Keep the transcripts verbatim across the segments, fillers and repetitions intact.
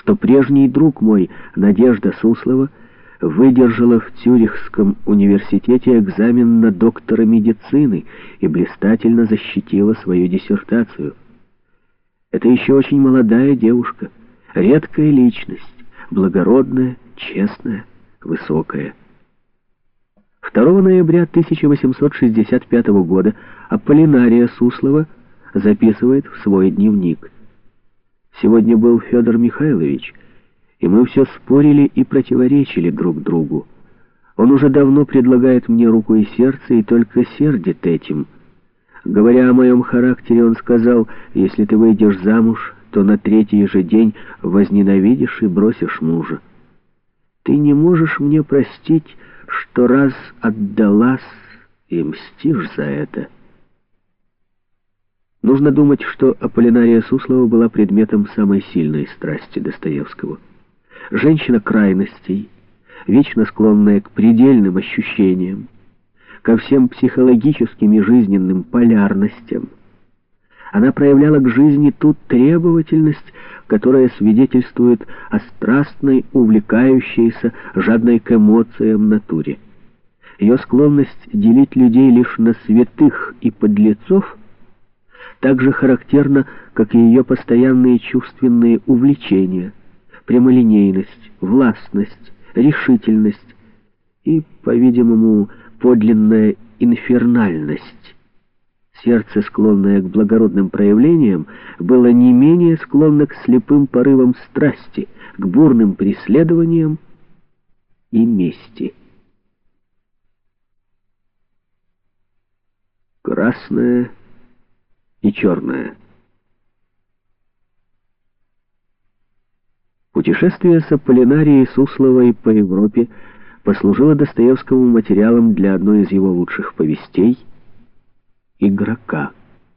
что прежний друг мой, Надежда Суслова, выдержала в Цюрихском университете экзамен на доктора медицины и блистательно защитила свою диссертацию. Это еще очень молодая девушка, редкая личность, благородная, честная, высокая. второго ноября тысяча восемьсот шестьдесят пятого года Аполлинария Суслова записывает в свой дневник: «Сегодня был Федор Михайлович, и мы все спорили и противоречили друг другу. Он уже давно предлагает мне руку и сердце, и только сердит этим. Говоря о моем характере, он сказал: если ты выйдешь замуж, то на третий же день возненавидишь и бросишь мужа. Ты не можешь мне простить, что раз отдалась и мстишь за это». Нужно думать, что Аполлинария Суслова была предметом самой сильной страсти Достоевского. Женщина крайностей, вечно склонная к предельным ощущениям, ко всем психологическим и жизненным полярностям. Она проявляла к жизни ту требовательность, которая свидетельствует о страстной, увлекающейся, жадной к эмоциям натуре. Ее склонность делить людей лишь на святых и подлецов так же характерна, как и ее постоянные чувственные увлечения, прямолинейность, властность, решительность и, по-видимому, подлинная инфернальность. Сердце, склонное к благородным проявлениям, было не менее склонно к слепым порывам страсти, к бурным преследованиям и мести. Красное и черное. Путешествие с Аполлинарией Сусловой по Европе послужило Достоевскому материалом для одной из его лучших повестей «Игрока».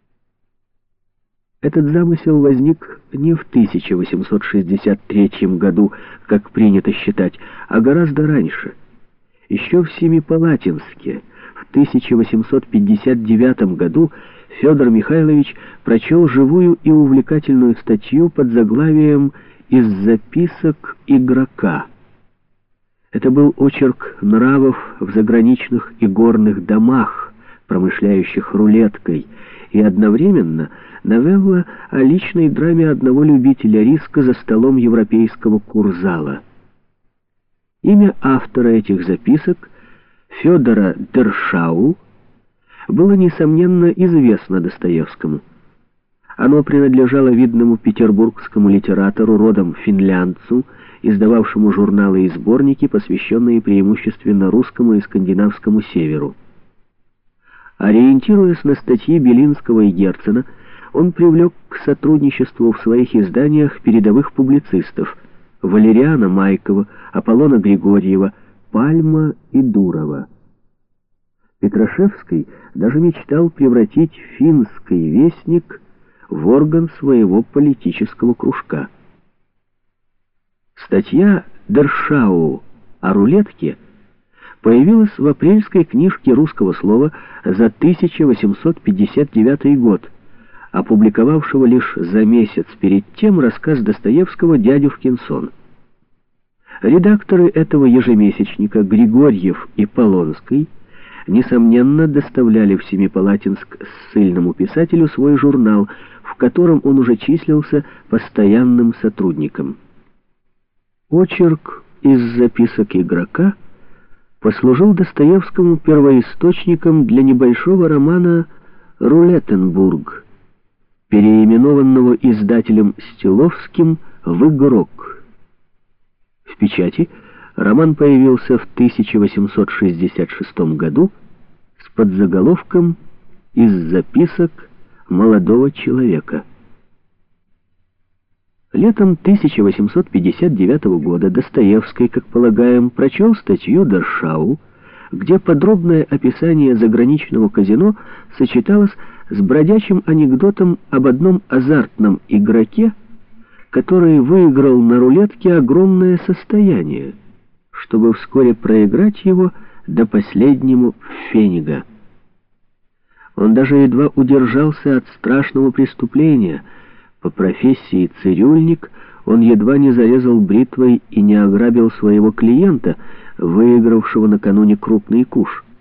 Этот замысел возник не в тысяча восемьсот шестьдесят третьем году, как принято считать, а гораздо раньше. Еще в Семипалатинске в тысяча восемьсот пятьдесят девятом году Федор Михайлович прочел живую и увлекательную статью под заглавием «Из записок игрока». Это был очерк нравов в заграничных игорных домах, промышляющих рулеткой, и одновременно новелла о личной драме одного любителя риска за столом европейского курзала. Имя автора этих записок, Федора Дершау, было, несомненно, известно Достоевскому. Оно принадлежало видному петербургскому литератору, родом финляндцу, издававшему журналы и сборники, посвященные преимущественно русскому и скандинавскому северу. Ориентируясь на статьи Белинского и Герцена, он привлек к сотрудничеству в своих изданиях передовых публицистов Валериана Майкова, Аполлона Григорьева, Пальма и Дурова. Петрашевский даже мечтал превратить «Финский вестник» в орган своего политического кружка. Статья Дершау о рулетке появилась в апрельской книжке русского слова за тысяча восемьсот пятьдесят девятый год, опубликовавшего лишь за месяц перед тем рассказ Достоевского «Дядюшкин сон». Редакторы этого ежемесячника Григорьев и Полонский несомненно доставляли в Семипалатинск ссыльному писателю свой журнал, в котором он уже числился постоянным сотрудником. Очерк из записок игрока послужил Достоевскому первоисточником для небольшого романа «Рулеттенбург», переименованного издателем Стиловским в «Игрок». В печати роман появился в тысяча восемьсот шестьдесят шестом году с подзаголовком «Из записок молодого человека». Летом тысяча восемьсот пятьдесят девятого года Достоевский, как полагаем, прочел статью Дершау, где подробное описание заграничного казино сочеталось с бродячим анекдотом об одном азартном игроке, который выиграл на рулетке огромное состояние, чтобы вскоре проиграть его до последнего пфенига. Он даже едва удержался от страшного преступления. По профессии цирюльник, он едва не зарезал бритвой и не ограбил своего клиента, выигравшего накануне крупный куш.